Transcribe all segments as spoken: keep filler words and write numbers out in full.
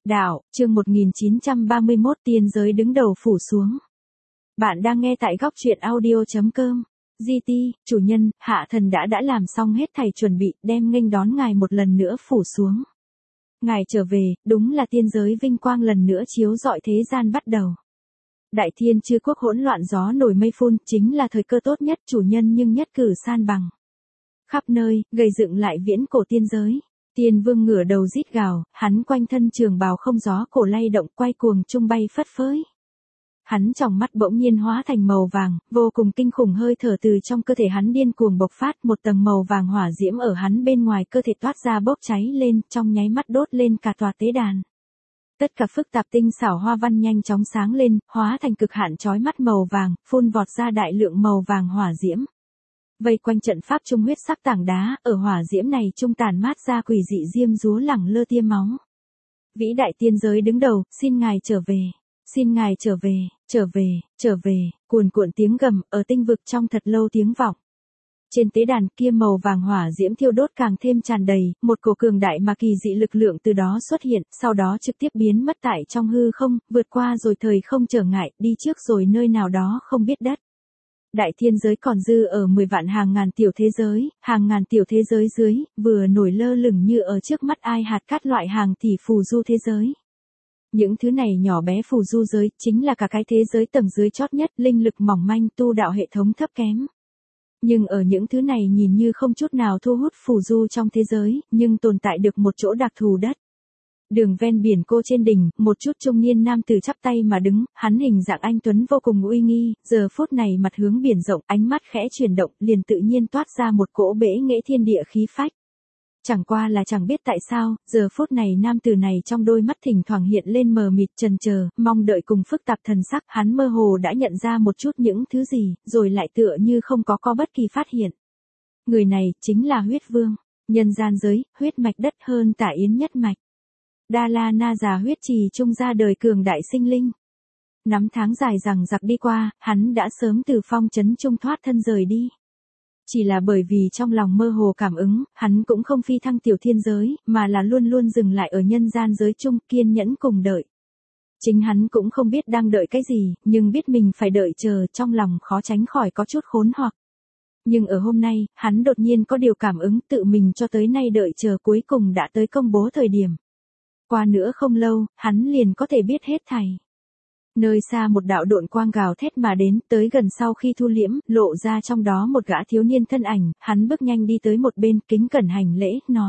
Đạo, chương một nghìn chín trăm ba mươi mốt tiên giới đứng đầu phủ xuống. Bạn đang nghe tại góc truyện audio chấm com. giê tê, chủ nhân, hạ thần đã đã làm xong hết thảy chuẩn bị, đem nghênh đón ngài một lần nữa phủ xuống. Ngài trở về, đúng là tiên giới vinh quang lần nữa chiếu rọi thế gian bắt đầu. Đại thiên chư quốc hỗn loạn gió nổi mây phun, chính là thời cơ tốt nhất chủ nhân nhưng nhất cử san bằng. Khắp nơi, gây dựng lại viễn cổ tiên giới. Tiên vương ngửa đầu rít gào, hắn quanh thân trường bào không gió cổ lay động quay cuồng trung bay phất phới. Hắn trong mắt bỗng nhiên hóa thành màu vàng, vô cùng kinh khủng hơi thở từ trong cơ thể hắn điên cuồng bộc phát, một tầng màu vàng hỏa diễm ở hắn bên ngoài cơ thể toát ra bốc cháy lên, trong nháy mắt đốt lên cả tòa tế đàn. Tất cả phức tạp tinh xảo hoa văn nhanh chóng sáng lên, hóa thành cực hạn chói mắt màu vàng, phun vọt ra đại lượng màu vàng hỏa diễm. Vây quanh trận pháp trung huyết sắc tảng đá, ở hỏa diễm này trung tàn mát ra quỷ dị diêm dúa lẳng lơ tia máu. Vĩ đại tiên giới đứng đầu, xin ngài trở về, xin ngài trở về, trở về, trở về, cuồn cuộn tiếng gầm ở tinh vực trong thật lâu tiếng vọng. Trên tế đàn kia màu vàng hỏa diễm thiêu đốt càng thêm tràn đầy, một cổ cường đại mà kỳ dị lực lượng từ đó xuất hiện, sau đó trực tiếp biến mất tại trong hư không, vượt qua rồi thời không trở ngại, đi trước rồi nơi nào đó không biết đất. Đại thiên giới còn dư ở mười vạn hàng ngàn tiểu thế giới, hàng ngàn tiểu thế giới dưới, vừa nổi lơ lửng như ở trước mắt ai hạt cát loại hàng tỷ phù du thế giới. Những thứ này nhỏ bé phù du giới, chính là cả cái thế giới tầng dưới chót nhất, linh lực mỏng manh, tu đạo hệ thống thấp kém. Nhưng ở những thứ này nhìn như không chút nào thu hút phù du trong thế giới, nhưng tồn tại được một chỗ đặc thù đất. Đường ven biển cô trên đỉnh, một chút trung niên nam tử chắp tay mà đứng, hắn hình dạng anh tuấn vô cùng uy nghi, giờ phút này mặt hướng biển rộng, ánh mắt khẽ chuyển động, liền tự nhiên toát ra một cỗ bể nghệ thiên địa khí phách. Chẳng qua là chẳng biết tại sao, giờ phút này nam tử này trong đôi mắt thỉnh thoảng hiện lên mờ mịt chần chờ, mong đợi cùng phức tạp thần sắc, hắn mơ hồ đã nhận ra một chút những thứ gì, rồi lại tựa như không có có bất kỳ phát hiện. Người này chính là huyết vương, nhân gian giới, huyết mạch đất hơn tả yến nhất mạch. Đa La Na già huyết trì trung ra đời cường đại sinh linh. Năm tháng dài rằng giặc đi qua, hắn đã sớm từ phong trấn trung thoát thân rời đi. Chỉ là bởi vì trong lòng mơ hồ cảm ứng, hắn cũng không phi thăng tiểu thiên giới, mà là luôn luôn dừng lại ở nhân gian giới trung, kiên nhẫn cùng đợi. Chính hắn cũng không biết đang đợi cái gì, nhưng biết mình phải đợi chờ, trong lòng khó tránh khỏi có chút khốn hoặc. Nhưng ở hôm nay, hắn đột nhiên có điều cảm ứng tự mình cho tới nay đợi chờ cuối cùng đã tới công bố thời điểm. Qua nữa không lâu, hắn liền có thể biết hết thảy. Nơi xa một đạo độn quang gào thét mà đến, tới gần sau khi thu liễm, lộ ra trong đó một gã thiếu niên thân ảnh, hắn bước nhanh đi tới một bên, kính cẩn hành lễ, nói.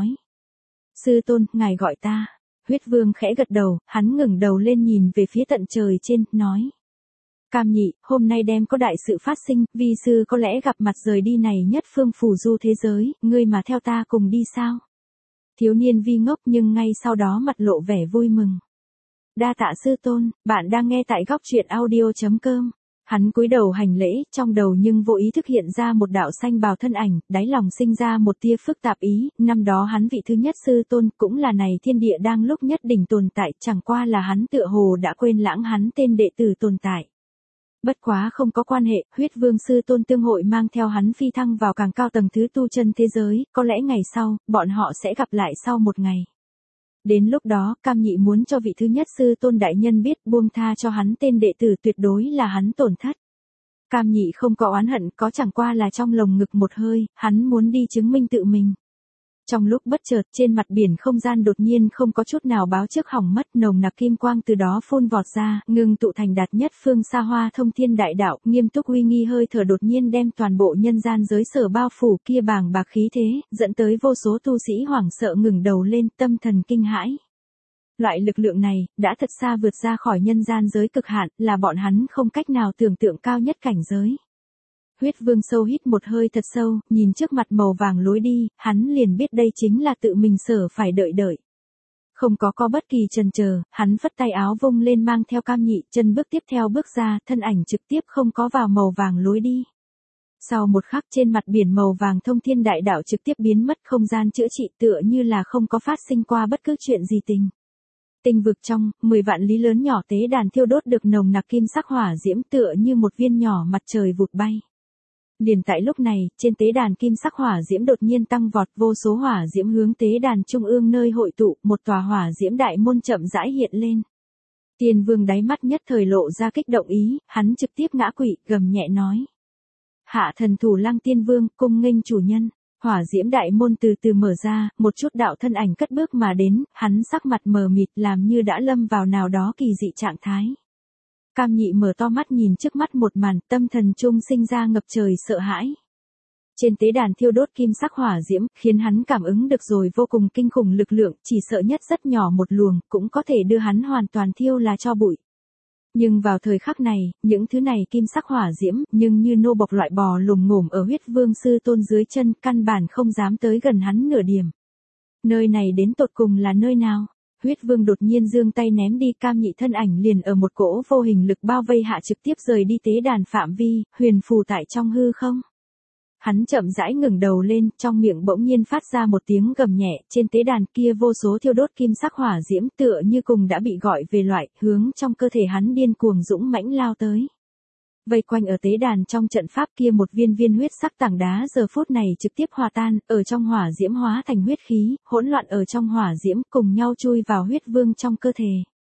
Sư tôn, ngài gọi ta. Huyết vương khẽ gật đầu, hắn ngẩng đầu lên nhìn về phía tận trời trên, nói. Cam nhị, hôm nay đem có đại sự phát sinh, vi sư có lẽ gặp mặt rời đi này nhất phương phù du thế giới, ngươi mà theo ta cùng đi sao? Thiếu niên vi ngốc nhưng ngay sau đó mặt lộ vẻ vui mừng. Đa tạ sư tôn, bạn đang nghe tại góc truyện audio chấm com. Hắn cúi đầu hành lễ, trong đầu nhưng vô ý thức hiện ra một đạo xanh bào thân ảnh, đáy lòng sinh ra một tia phức tạp ý, năm đó hắn vị thứ nhất sư tôn, cũng là này thiên địa đang lúc nhất đỉnh tồn tại, chẳng qua là hắn tựa hồ đã quên lãng hắn tên đệ tử tồn tại. Bất quá không có quan hệ, huyết vương sư tôn tương hội mang theo hắn phi thăng vào càng cao tầng thứ tu chân thế giới, có lẽ ngày sau, bọn họ sẽ gặp lại sau một ngày. Đến lúc đó, Cam nhị muốn cho vị thứ nhất sư tôn đại nhân biết buông tha cho hắn tên đệ tử tuyệt đối là hắn tổn thất. Cam nhị không có oán hận, có chẳng qua là trong lồng ngực một hơi, hắn muốn đi chứng minh tự mình. Trong lúc bất chợt trên mặt biển không gian đột nhiên không có chút nào báo trước hỏng mất, nồng nặc kim quang từ đó phun vọt ra, ngưng tụ thành đạt nhất phương xa hoa thông thiên đại đạo, nghiêm túc uy nghi hơi thở đột nhiên đem toàn bộ nhân gian giới sở bao phủ kia bàng bạc khí thế, dẫn tới vô số tu sĩ hoảng sợ ngừng đầu lên, tâm thần kinh hãi. Loại lực lượng này, đã thật xa vượt ra khỏi nhân gian giới cực hạn, là bọn hắn không cách nào tưởng tượng cao nhất cảnh giới. Huyết vương sâu hít một hơi thật sâu, nhìn trước mặt màu vàng lối đi, hắn liền biết đây chính là tự mình sở phải đợi đợi. Không có có bất kỳ chần chờ, hắn phất tay áo vung lên mang theo Cam nhị, chân bước tiếp theo bước ra, thân ảnh trực tiếp không có vào màu vàng lối đi. Sau một khắc trên mặt biển màu vàng thông thiên đại đạo trực tiếp biến mất, không gian chữa trị tựa như là không có phát sinh qua bất cứ chuyện gì tình. Tinh vực trong, mười vạn lý lớn nhỏ tế đàn thiêu đốt được nồng nặc kim sắc hỏa diễm tựa như một viên nhỏ mặt trời vụt bay. Liền tại lúc này, trên tế đàn kim sắc hỏa diễm đột nhiên tăng vọt, vô số hỏa diễm hướng tế đàn trung ương nơi hội tụ, một tòa hỏa diễm đại môn chậm rãi hiện lên. Tiên vương đáy mắt nhất thời lộ ra kích động ý, hắn trực tiếp ngã quỵ, gầm nhẹ nói. Hạ thần Thủ Lăng Tiên Vương, cung nghênh chủ nhân. Hỏa diễm đại môn từ từ mở ra, một chút đạo thân ảnh cất bước mà đến, hắn sắc mặt mờ mịt làm như đã lâm vào nào đó kỳ dị trạng thái. Cam Nhị mở to mắt nhìn trước mắt một màn, tâm thần trung sinh ra ngập trời sợ hãi. Trên tế đàn thiêu đốt kim sắc hỏa diễm, khiến hắn cảm ứng được rồi vô cùng kinh khủng lực lượng, chỉ sợ nhất rất nhỏ một luồng, cũng có thể đưa hắn hoàn toàn thiêu là cho bụi. Nhưng vào thời khắc này, những thứ này kim sắc hỏa diễm, nhưng như nô bộc loại bò lùm ngổm ở huyết vương sư tôn dưới chân, căn bản không dám tới gần hắn nửa điểm. Nơi này đến tột cùng là nơi nào? Huyết vương đột nhiên giương tay ném đi, Cam Nhị thân ảnh liền ở một cỗ vô hình lực bao vây hạ trực tiếp rời đi tế đàn phạm vi, huyền phù tại trong hư không. Hắn chậm rãi ngẩng đầu lên, trong miệng bỗng nhiên phát ra một tiếng gầm nhẹ, trên tế đàn kia vô số thiêu đốt kim sắc hỏa diễm tựa như cùng đã bị gọi về loại, hướng trong cơ thể hắn điên cuồng dũng mãnh lao tới. Vây quanh ở tế đàn trong trận pháp kia một viên viên huyết sắc tảng đá giờ phút này trực tiếp hòa tan, ở trong hỏa diễm hóa thành huyết khí, hỗn loạn ở trong hỏa diễm cùng nhau chui vào huyết vương trong cơ thể.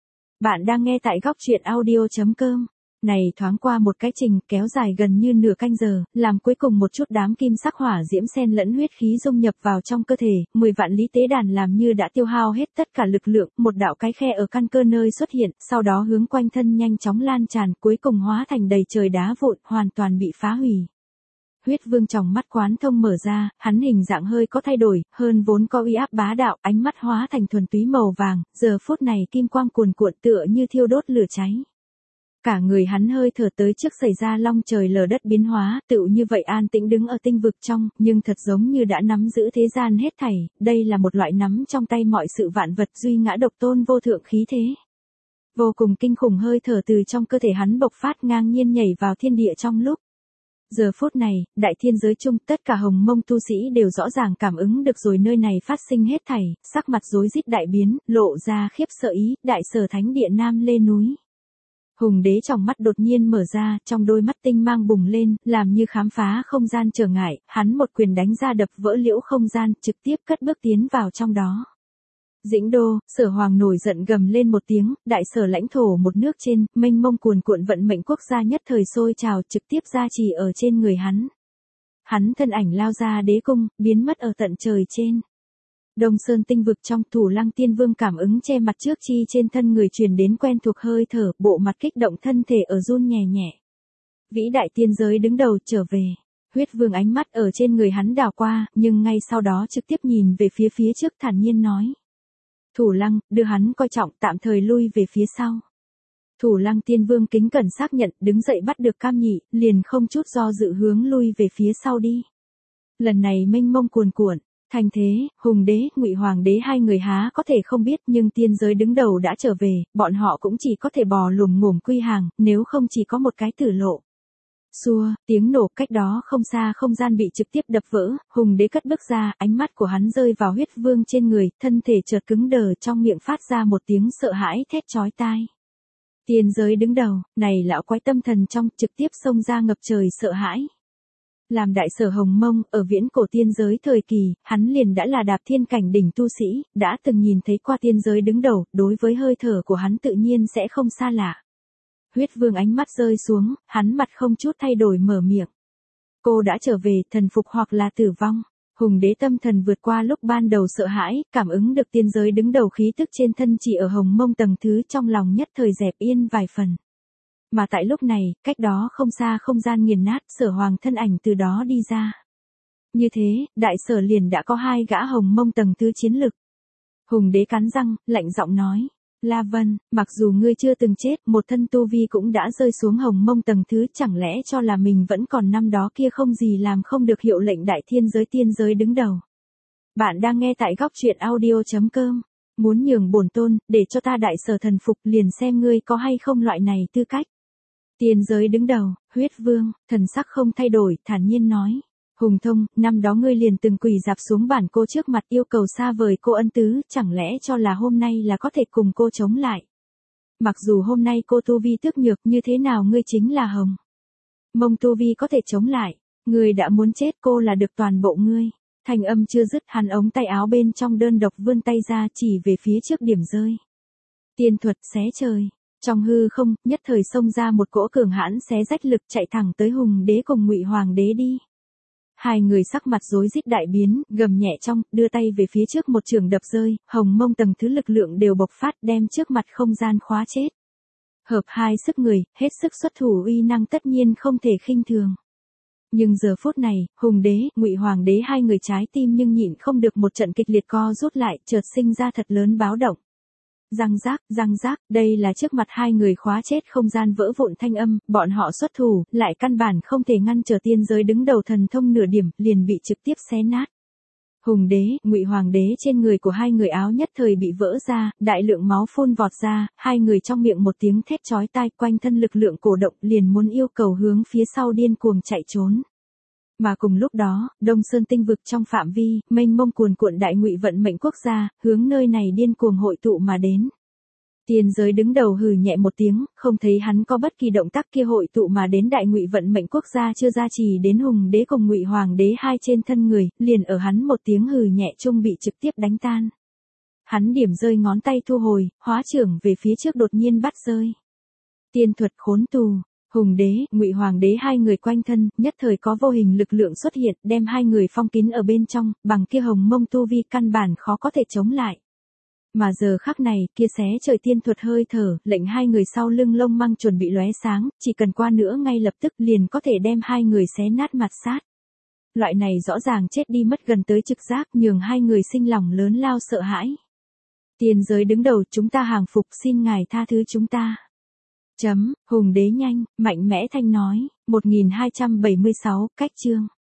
Bạn đang nghe tại góc truyện audio chấm com. Này thoáng qua một cái trình kéo dài gần như nửa canh giờ, làm cuối cùng một chút đám kim sắc hỏa diễm xen lẫn huyết khí dung nhập vào trong cơ thể, mười vạn lý tế đàn làm như đã tiêu hao hết tất cả lực lượng, một đạo cái khe ở căn cơ nơi xuất hiện, sau đó hướng quanh thân nhanh chóng lan tràn, cuối cùng hóa thành đầy trời đá vụn, hoàn toàn bị phá hủy. Huyết vương tròng mắt quán thông mở ra, hắn hình dạng hơi có thay đổi, hơn vốn có uy áp bá đạo, ánh mắt hóa thành thuần túy màu vàng, giờ phút này kim quang cuồn cuộn tựa như thiêu đốt lửa cháy. Cả người hắn hơi thở tới trước xảy ra long trời lở đất biến hóa, tựu như vậy an tĩnh đứng ở tinh vực trong, nhưng thật giống như đã nắm giữ thế gian hết thảy, đây là một loại nắm trong tay mọi sự vạn vật duy ngã độc tôn vô thượng khí thế. Vô cùng kinh khủng hơi thở từ trong cơ thể hắn bộc phát ngang nhiên nhảy vào thiên địa trong lúc. Giờ phút này, đại thiên giới chung tất cả hồng mông tu sĩ đều rõ ràng cảm ứng được rồi nơi này phát sinh hết thảy, sắc mặt rối rít đại biến, lộ ra khiếp sợ ý, đại sở thánh địa Nam Lê núi. Hùng đế trong mắt đột nhiên mở ra, trong đôi mắt tinh mang bùng lên, làm như khám phá không gian trở ngại, hắn một quyền đánh ra đập vỡ liễu không gian, trực tiếp cất bước tiến vào trong đó. Dĩnh đô, Sở Hoàng nổi giận gầm lên một tiếng, đại sở lãnh thổ một nước trên, mênh mông cuồn cuộn vận mệnh quốc gia nhất thời sôi trào trực tiếp gia trì ở trên người hắn. Hắn thân ảnh lao ra đế cung, biến mất ở tận trời trên. Đông Sơn tinh vực trong, Thủ Lăng Tiên Vương cảm ứng che mặt trước chi trên thân người truyền đến quen thuộc hơi thở, bộ mặt kích động thân thể ở run nhẹ nhẹ. Vĩ đại tiên giới đứng đầu trở về. Huyết Vương ánh mắt ở trên người hắn đảo qua, nhưng ngay sau đó trực tiếp nhìn về phía phía trước thản nhiên nói. Thủ Lăng, đưa hắn coi trọng, tạm thời lui về phía sau. Thủ Lăng Tiên Vương kính cẩn xác nhận, đứng dậy bắt được Cam Nhị, liền không chút do dự hướng lui về phía sau đi. Lần này mênh mông cuồn cuộn. Thành thế, Hùng đế, Ngụy Hoàng đế hai người há có thể không biết, nhưng tiên giới đứng đầu đã trở về, bọn họ cũng chỉ có thể bò lùm ngổm quy hàng, nếu không chỉ có một cái tử lộ. Xua, tiếng nổ cách đó không xa không gian bị trực tiếp đập vỡ, Hùng đế cất bước ra, ánh mắt của hắn rơi vào huyết vương trên người, thân thể chợt cứng đờ, trong miệng phát ra một tiếng sợ hãi thét chói tai. Tiên giới đứng đầu, này lão quái tâm thần trong, trực tiếp xông ra ngập trời sợ hãi. Làm đại sở Hồng Mông, ở viễn cổ tiên giới thời kỳ, hắn liền đã là đạp thiên cảnh đỉnh tu sĩ, đã từng nhìn thấy qua tiên giới đứng đầu, đối với hơi thở của hắn tự nhiên sẽ không xa lạ. Huyết Vương ánh mắt rơi xuống, hắn mặt không chút thay đổi mở miệng. Cô đã trở về, thần phục hoặc là tử vong. Hùng đế tâm thần vượt qua lúc ban đầu sợ hãi, cảm ứng được tiên giới đứng đầu khí tức trên thân chỉ ở Hồng Mông tầng thứ, trong lòng nhất thời dẹp yên vài phần. Mà tại lúc này, cách đó không xa không gian nghiền nát, Sở Hoàng thân ảnh từ đó đi ra. Như thế, đại sở liền đã có hai gã Hồng Mông tầng thứ chiến lực. Hùng đế cắn răng, lạnh giọng nói. La Vân, mặc dù ngươi chưa từng chết, một thân tu vi cũng đã rơi xuống Hồng Mông tầng thứ, chẳng lẽ cho là mình vẫn còn năm đó kia không gì làm không được hiệu lệnh đại thiên giới tiên giới đứng đầu. Bạn đang nghe tại góc truyện audio chấm com. Muốn nhường bổn tôn, để cho ta đại sở thần phục, liền xem ngươi có hay không loại này tư cách. Tiên giới đứng đầu, Huyết Vương, thần sắc không thay đổi, thản nhiên nói. Hùng Thông, năm đó ngươi liền từng quỳ dạp xuống bản cô trước mặt yêu cầu xa vời cô ân tứ, chẳng lẽ cho là hôm nay là có thể cùng cô chống lại. Mặc dù hôm nay cô tu vi tước nhược, như thế nào ngươi chính là Hồng Mông tu vi có thể chống lại. Ngươi đã muốn chết, cô là được toàn bộ ngươi. Thanh âm chưa dứt, hắn ống tay áo bên trong đơn độc vươn tay ra chỉ về phía trước điểm rơi. Tiên thuật xé trời. Trong hư không, nhất thời xông ra một cỗ cường hãn xé rách lực chạy thẳng tới Hùng Đế cùng Ngụy Hoàng Đế đi. Hai người sắc mặt rối rít đại biến, gầm nhẹ trong, đưa tay về phía trước một trường đập rơi, hồng mông tầng thứ lực lượng đều bộc phát đem trước mặt không gian khóa chết. Hợp hai sức người, hết sức xuất thủ uy năng tất nhiên không thể khinh thường. Nhưng giờ phút này, Hùng Đế, Ngụy Hoàng Đế hai người trái tim nhưng nhịn không được một trận kịch liệt co rút lại, chợt sinh ra thật lớn báo động. Răng rác, răng rác, đây là trước mặt hai người khóa chết không gian vỡ vụn thanh âm, bọn họ xuất thủ, lại căn bản không thể ngăn trở tiên giới đứng đầu thần thông nửa điểm, liền bị trực tiếp xé nát. Hùng Đế, Ngụy Hoàng Đế trên người của hai người áo nhất thời bị vỡ ra, đại lượng máu phun vọt ra, hai người trong miệng một tiếng thét chói tai, quanh thân lực lượng cổ động liền muốn yêu cầu hướng phía sau điên cuồng chạy trốn. Mà cùng lúc đó, Đông Sơn tinh vực trong phạm vi, mênh mông cuồn cuộn đại ngụy vận mệnh quốc gia, hướng nơi này điên cuồng hội tụ mà đến. Tiên giới đứng đầu hừ nhẹ một tiếng, không thấy hắn có bất kỳ động tác kia hội tụ mà đến đại ngụy vận mệnh quốc gia chưa ra trì đến Hùng Đế cùng Ngụy Hoàng Đế hai trên thân người, liền ở hắn một tiếng hừ nhẹ chung bị trực tiếp đánh tan. Hắn điểm rơi ngón tay thu hồi, hóa trưởng về phía trước đột nhiên bắt rơi. Tiên thuật khốn tù. Hùng Đế, Ngụy Hoàng Đế hai người quanh thân, nhất thời có vô hình lực lượng xuất hiện, đem hai người phong kín ở bên trong, bằng kia hồng mông tu vi căn bản khó có thể chống lại. Mà giờ khắc này, kia xé trời tiên thuật hơi thở, lệnh hai người sau lưng lông măng chuẩn bị lóe sáng, chỉ cần qua nữa ngay lập tức liền có thể đem hai người xé nát mặt sát. Loại này rõ ràng chết đi mất gần tới trực giác, nhường hai người sinh lòng lớn lao sợ hãi. Tiên giới đứng đầu, chúng ta hàng phục, xin ngài tha thứ chúng ta. Chấm, Hùng Đế nhanh, mạnh mẽ thanh nói, một nghìn hai trăm bảy mươi sáu, cách chương.